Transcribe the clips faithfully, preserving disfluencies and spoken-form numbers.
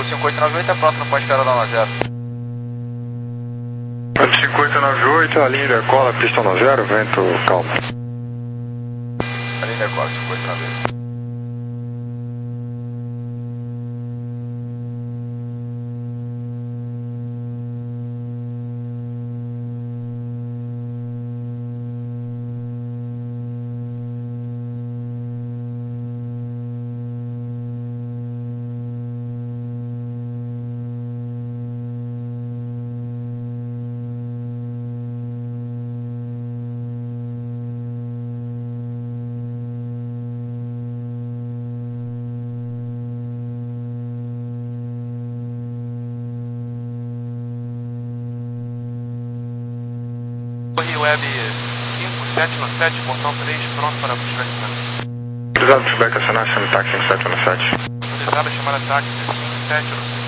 cinco oito nove oito é pronto, não pode esperar dar uma zero. cinco oito nove oito, a linha decola, pista no zero, vento calmo. A linha decola, cinco oito nove oito. Web cinco sete no sete, portão três, pronto para buscar de Autorizado feedback acionar, chama táxi cinco sete no sete. Autorizado a chamar a táxi cinco sete no sete.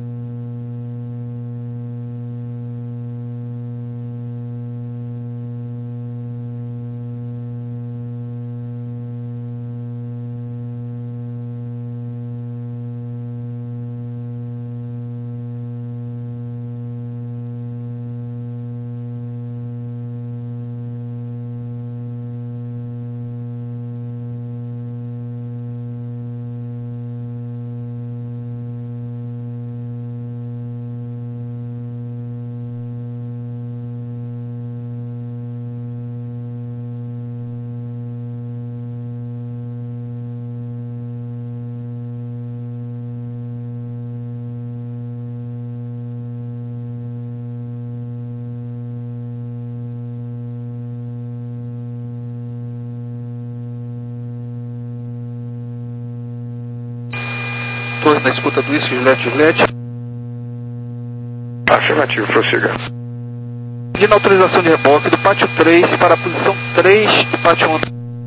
Torre na escuta do isso, Gillette, Gillette. Afirmativo, prossiga. Pedindo autorização de reboque do pátio três para a posição três do pátio um.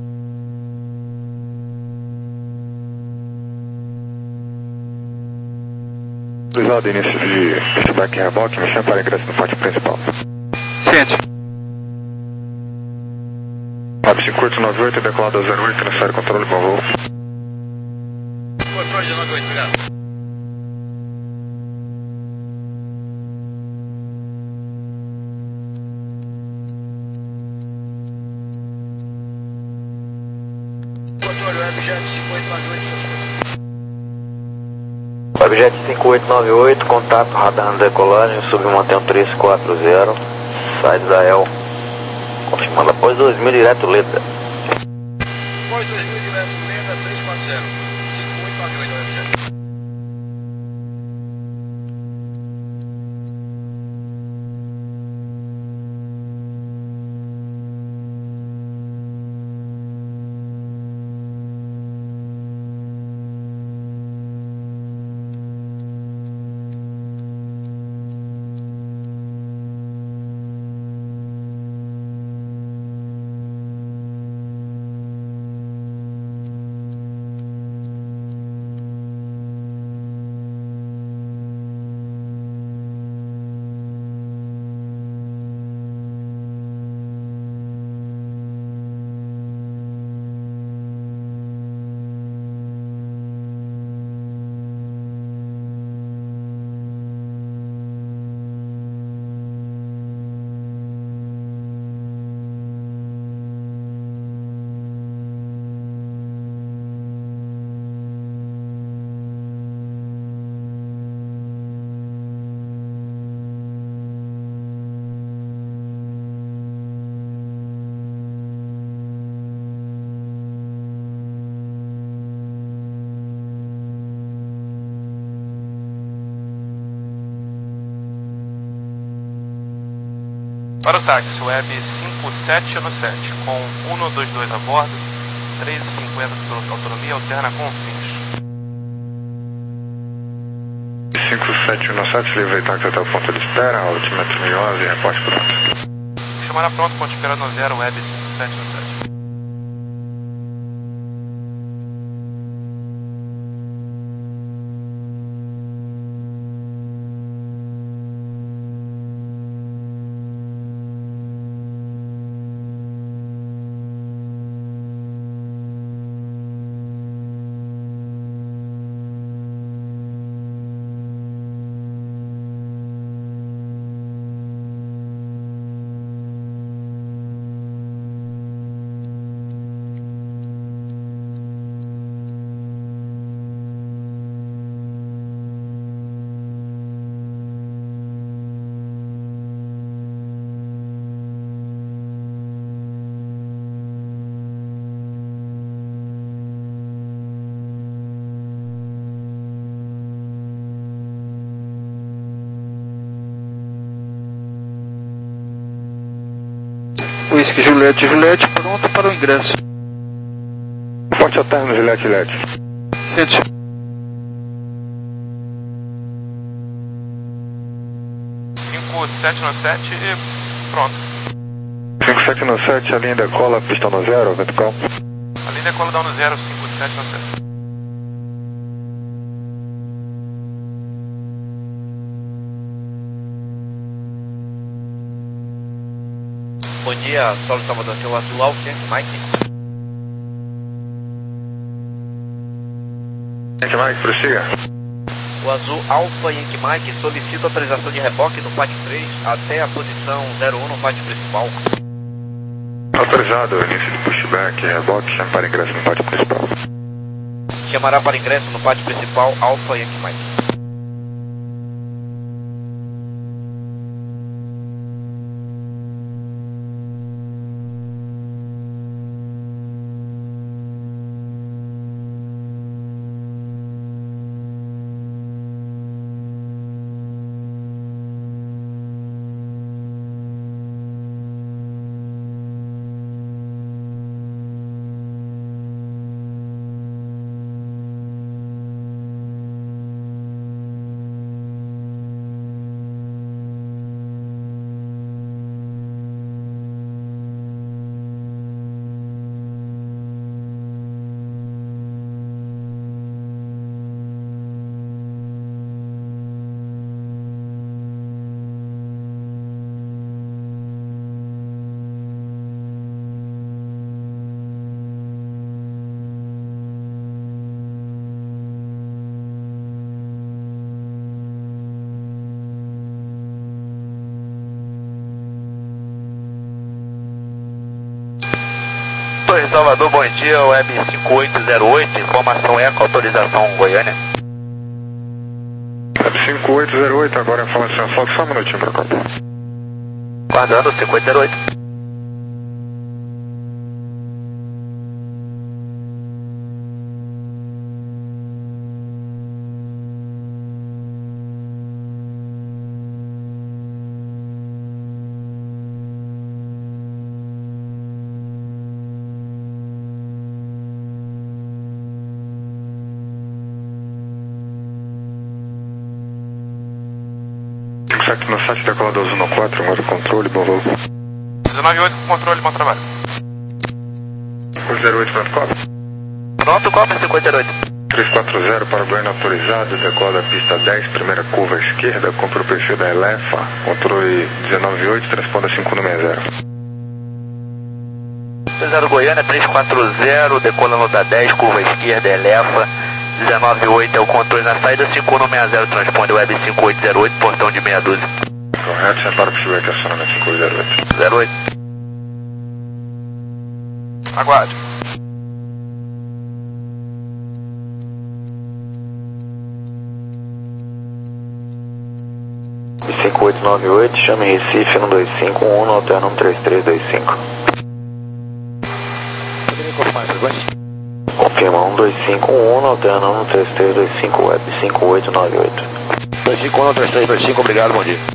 Autorizado início de feedback em reboque, me chama para ingresso no pátio principal. Ciente. Web cinco oito nove oito, decolado a zero oito, necessário controle com voo. Controle de nove oito, obrigado. Controle, Webjet cinco oito nove oito. Webjet cinco oito nove oito, contato radar na decolagem, submantenho três quatro zero, sai de Israel, confirmando após dois mil direto letra. Após dois mil direto letra três quatro zero, cinco oito nove oito, Webjet. Para o táxi, Web cinco sete no sete, com cento e vinte e dois a bordo, três e cinquenta de autonomia, alterna com fins. cinco sete no sete, livrei táxi até o ponto de espera, altimetro mil e onze, reporte pronto. Chamará pronto, ponto de espera no zero, Web cinco sete no sete. Whisky Juliette, Juliette, pronto para o ingresso. Forte alterno, Juliette, Juliette. Sente. cinco sete nove sete e pronto. cinco sete nove sete, a linha decola, pista no zero, vento calmo. A linha decola dá no zero, cinco sete nove sete. Bom dia, Solo Salvador, seu azul Alfa, Mike. Gente, Mike, prossiga. O azul Alfa Yankee Mike solicita autorização de reboque no pátio três até a posição zero um no pátio principal. Autorizado, início de pushback, reboque, chame para ingresso no pátio principal. Chamará para ingresso no pátio principal Alfa Yankee Mike. Torre Salvador, bom dia, Web cinco oito zero oito, informação Eco, autorização Goiânia. Web cinco oito zero oito, agora a informação Fox, só um minutinho para cá. Guardando cinco oito zero oito. cinco sete nove sete, decolador azul no quatro, agora controle, bom voo. dezenove oito com controle, bom trabalho. cinco oito zero oito, pronto, copa. Pronto, copa cinco oito zero oito. três quatro zero para o Goiânia autorizado, decola pista dez, primeira curva à esquerda, compra o perfil da Elefa, controle dezenove oito, transponda cinco um seis zero. zero Goiânia, três quatro zero, decolando da dez, curva esquerda, Elefa, dezenove oito é o controle na saída, cinco um seis zero, transponde Web cinco oito zero oito, portão de meia dúzia. Correto, já para o feedback, acionamento cinco oito zero oito. zero oito. Aguarde. cinco oito nove oito, chame Recife um dois cinco um, no alterno um três três dois cinco. Poderia confirmar, tudo bem? Confirma um dois cinco um, no alterno um três três dois cinco, Web cinco oito nove oito. dois cinco um, três três dois cinco, obrigado, bom dia.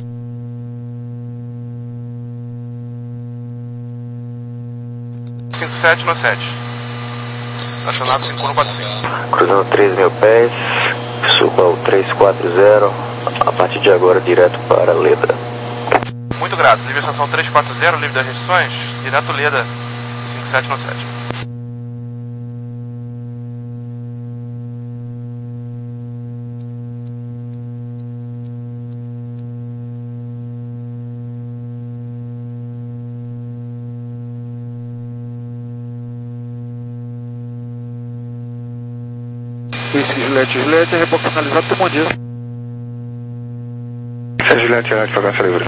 cinco sete nove sete. Estacionado cinco um quatro cinco. Cruzando três mil pés, suba o três quatro zero, a partir de agora direto para Leda. Muito grato. Livre estação três quatro zero, livre das restrições, direto Leda cinco sete nove sete. Whisky Juliette, Juliette, reboque finalizado, bom dia. Essa é Juliette, Juliette, pagança livre.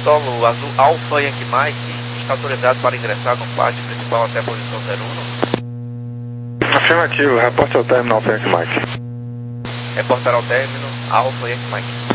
Solo azul Alpha Yankee Mike, está autorizado para ingressar no pátio principal até a posição zero um? Afirmativo, reporte ao término Alfa Yankee Mike. Reportar ao término Alpha Yankee Mike.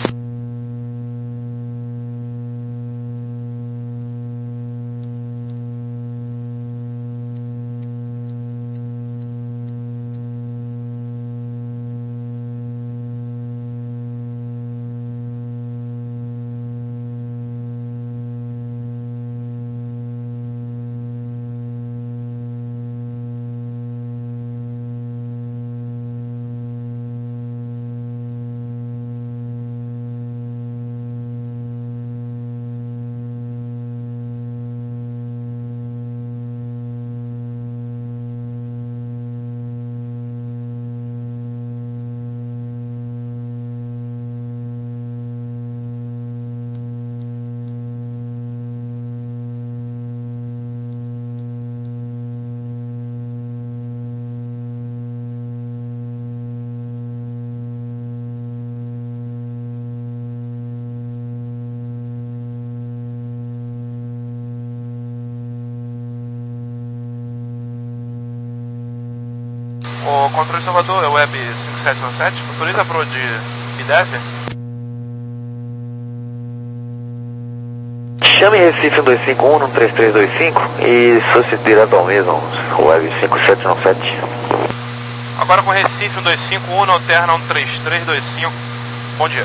O controle Salvador, é o Web cinco sete um sete, autoriza pro de B dez? Chame Recife um dois cinco um, um três três dois cinco e solicite direto ao mesmo, Web cinco sete um sete. Agora com Recife um dois cinco um, alterna um três três dois cinco, bom dia.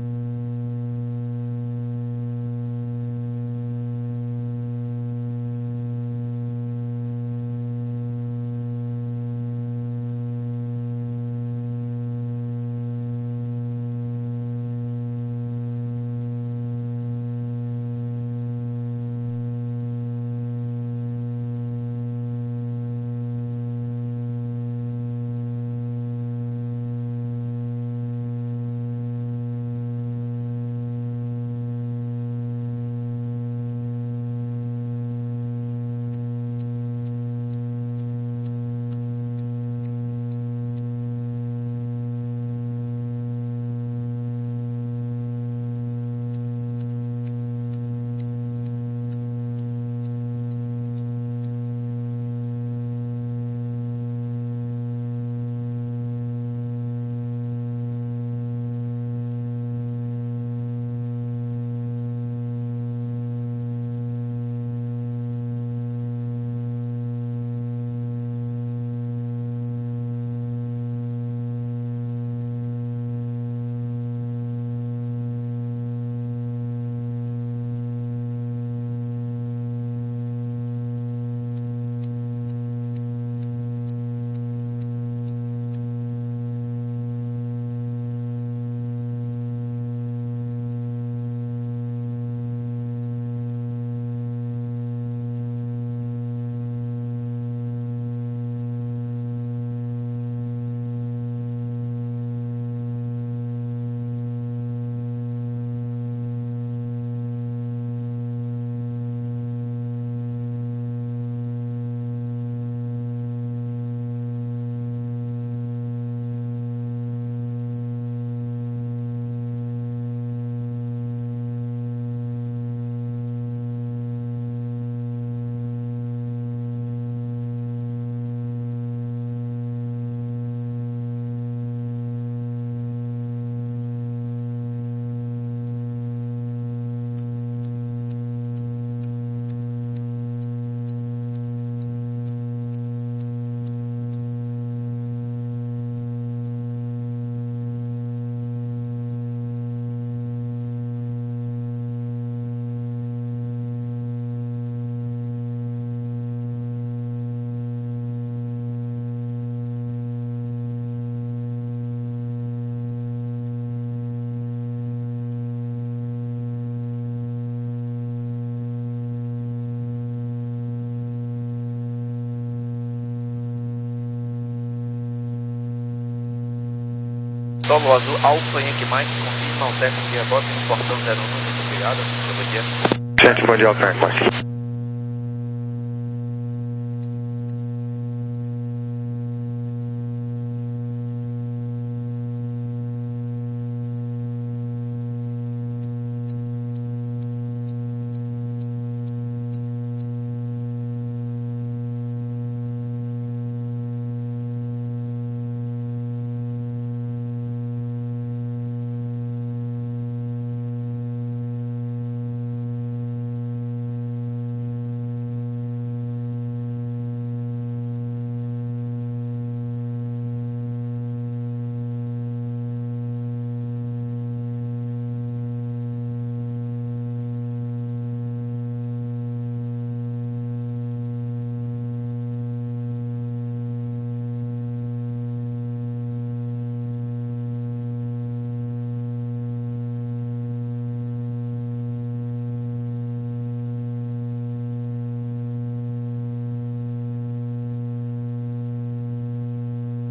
Solo azul Alpha Yankee Mike, confirma o técnico de rebote no portão zero um, muito obrigado, bom dia. Gente, bom dia, Alfa Yankee Mike.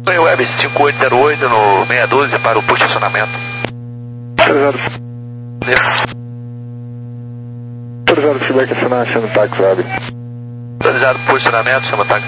Foi o Web cinco oito zero oito no meia dúzia para o posicionamento. Autorizado feedback acionar, chama o táxi web. Autorizado posicionamento, chama o táxi.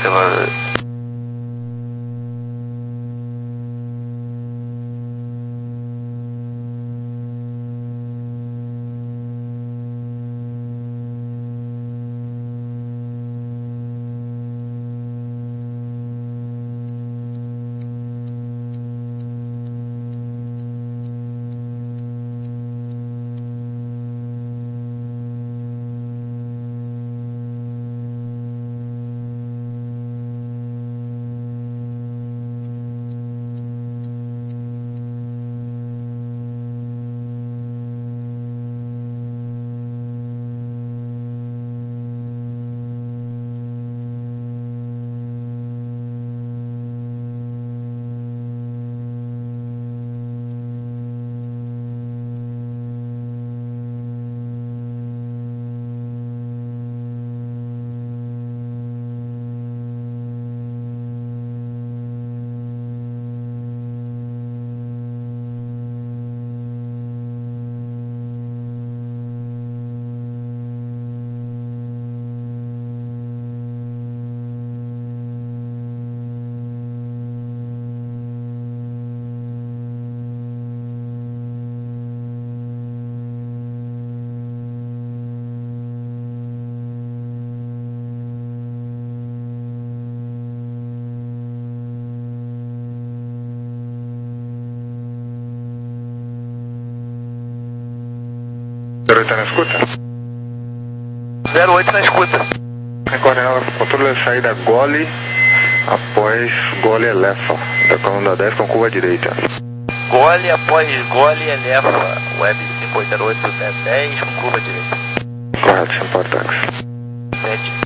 zero oito na escuta? zero oito na escuta. Coordenada controle de saída Gole, após Gole Elefa, da coluna dez com curva direita. Gole após Gole eleva, Web cinco oito zero oito dez com curva direita. Correto, sem portax. sete.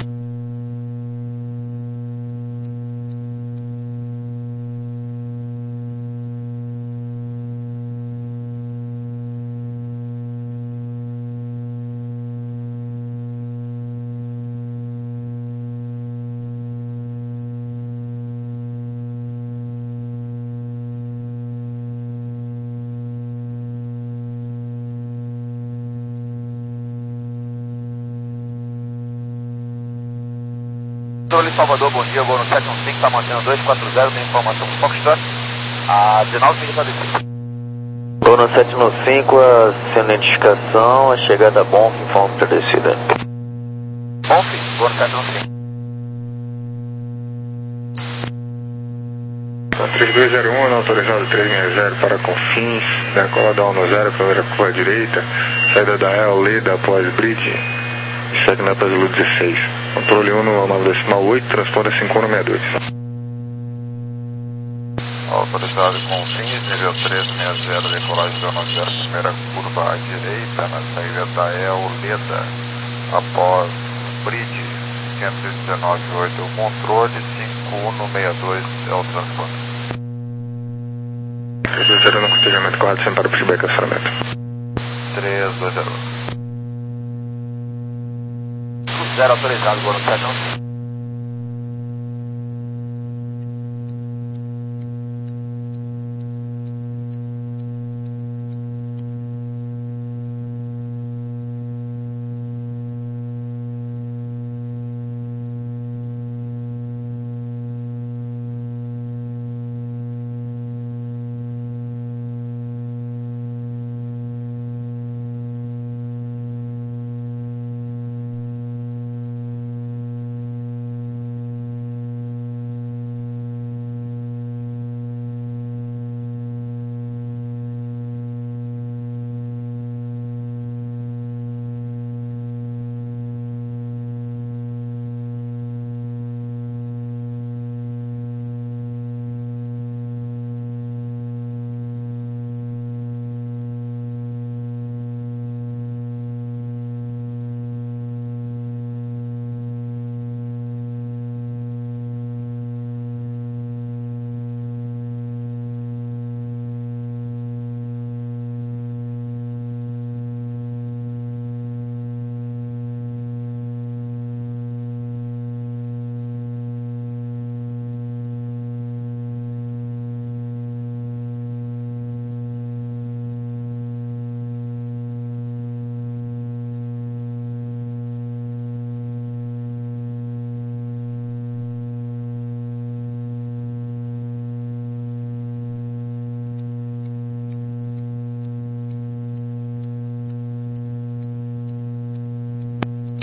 Controle Salvador, bom dia, voo no sete um cinco, está mantendo dois quatro zero, tem informação do Foxtrot, a dezenove minutos a descer. Voo no sete um cinco, sendo identificação, a chegada Bonf, informa para descida. Bonf, voo no sete um cinco. três dois zero um, autorizado três seis zero para Confins, decola da um no zero, primeira curva direita, saída da El, Leda após Bridge, segmento para Zulu dezesseis. Controle um no nove decimal oito, transporte cinco um seis dois. Autorizado Confins, nível três seis zero, decolagem da um zero, primeira curva à direita, na saída da El, Leda após Bridge, cento e dezenove ponto oito, o controle, cinco um seis dois é o transporte. três dois zero no cortejamento correto, sem para o feedback acionamento. três dois zero. Zero autorizado, voo no sete um cinco.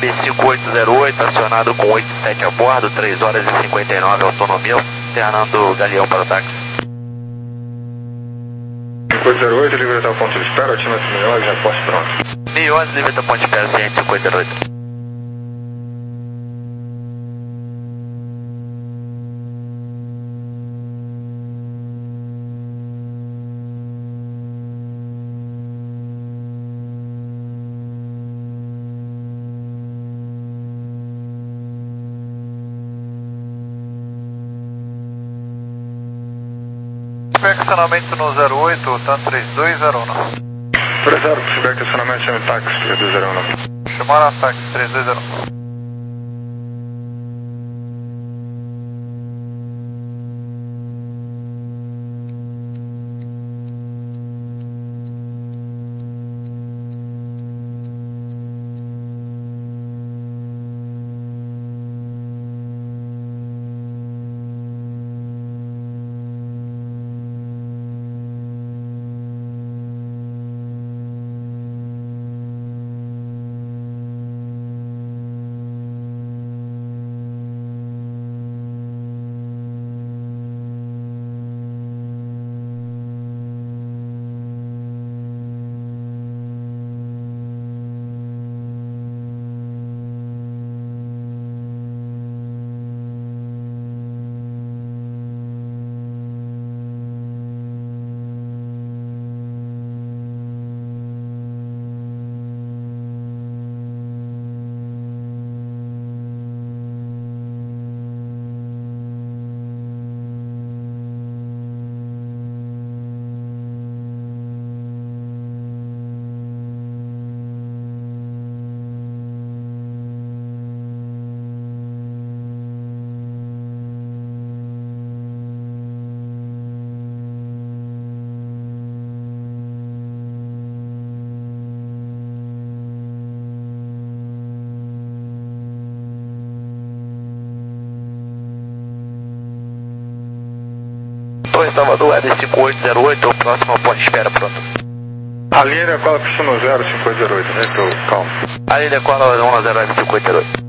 Web cinco oito zero oito, acionado com oito sete a bordo, três horas e cinquenta e nove autonomia, alternando Galeão para o táxi. cinco oito zero oito, livre até o ponto de espera, altímetro mil onze, reporte pronto. mil onze, livre até o ponto de espera, ciente cinco oito zero oito. Estacionamento no zero oito, tanto três dois zero um. três zero, se tiver estacionamento, chame táxi, três dois zero um. Chamaram a táxi, três dois zero um. Torre Salvador, Web cinco oito zero oito, próximo ao ponto de espera, pronto. A linha decola para o zero cinco oito zero oito, né? Tô calmo. A linha decola um zero Web cinco oito zero oito.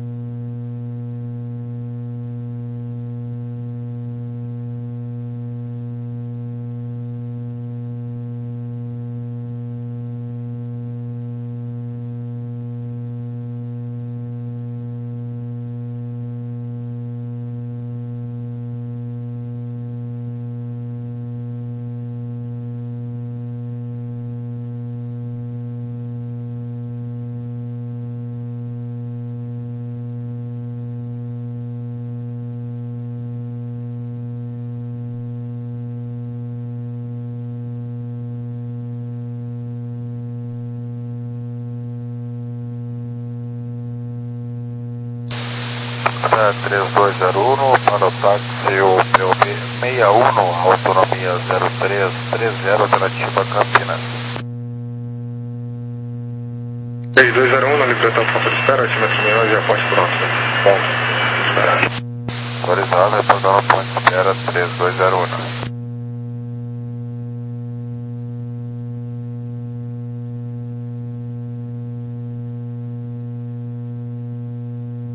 três dois zero um, para o táxi o P O B sessenta e um, autonomia zero três três zero, alternativa Campinas. três dois zero um, na livração do ponto de espera, altímetro mil onze, reporte pronto. Bom, esperar. Autorizado, retornando ao ponto